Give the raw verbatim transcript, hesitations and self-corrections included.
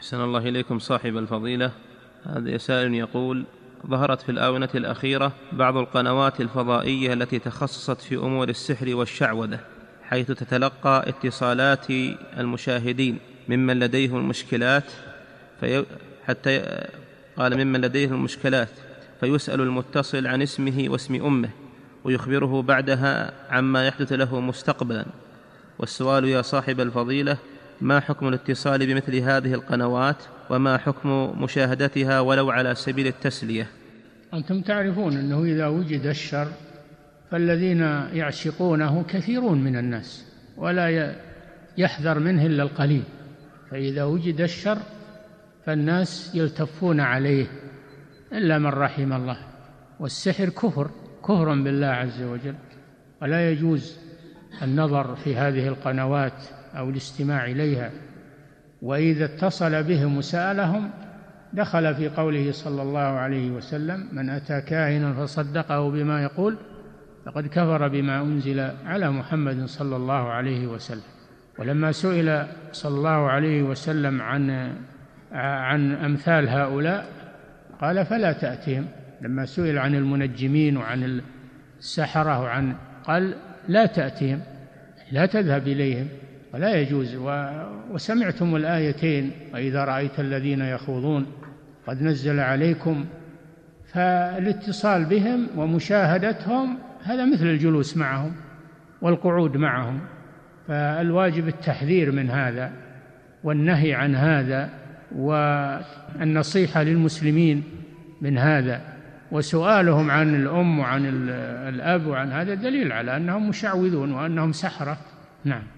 أحسن الله إليكم صاحب الفضيلة. هذا سائل يقول: ظهرت في الآونة الأخيرة بعض القنوات الفضائية التي تخصصت في أمور السحر والشعوذة، حيث تتلقى اتصالات المشاهدين ممن لديهم المشكلات في حتى قال ممن لديهم المشكلات فيسأل المتصل عن اسمه واسم أمه ويخبره بعدها عما يحدث له مستقبلا. والسؤال يا صاحب الفضيلة: ما حكم الاتصال بمثل هذه القنوات، وما حكم مشاهدتها ولو على سبيل التسلية؟ أنتم تعرفون أنه إذا وجد الشر فالذين يعشقونه كثيرون من الناس، ولا يحذر منه إلا القليل. فإذا وجد الشر فالناس يلتفون عليه إلا من رحم الله. والسحر كفر كفر بالله عز وجل، ولا يجوز النظر في هذه القنوات أو الاستماع إليها. وإذا اتصل بهم وسألهم دخل في قوله صلى الله عليه وسلم: من أتى كاهنا فصدقه بما يقول فقد كفر بما أنزل على محمد صلى الله عليه وسلم. ولما سئل صلى الله عليه وسلم عن عن أمثال هؤلاء قال: فلا تأتهم. لما سئل عن المنجمين وعن السحرة وعن قال: لا تأتهم، لا تذهب إليهم، ولا يجوز. وسمعتم الآيتين: وإذا رأيت الذين يخوضون قد نزل عليكم. فالاتصال بهم ومشاهدتهم هذا مثل الجلوس معهم والقعود معهم. فالواجب التحذير من هذا والنهي عن هذا، والنصيحة للمسلمين من هذا. وسؤالهم عن الأم وعن الأب وعن هذا دليل على أنهم مشعوذون وأنهم سحرة. نعم.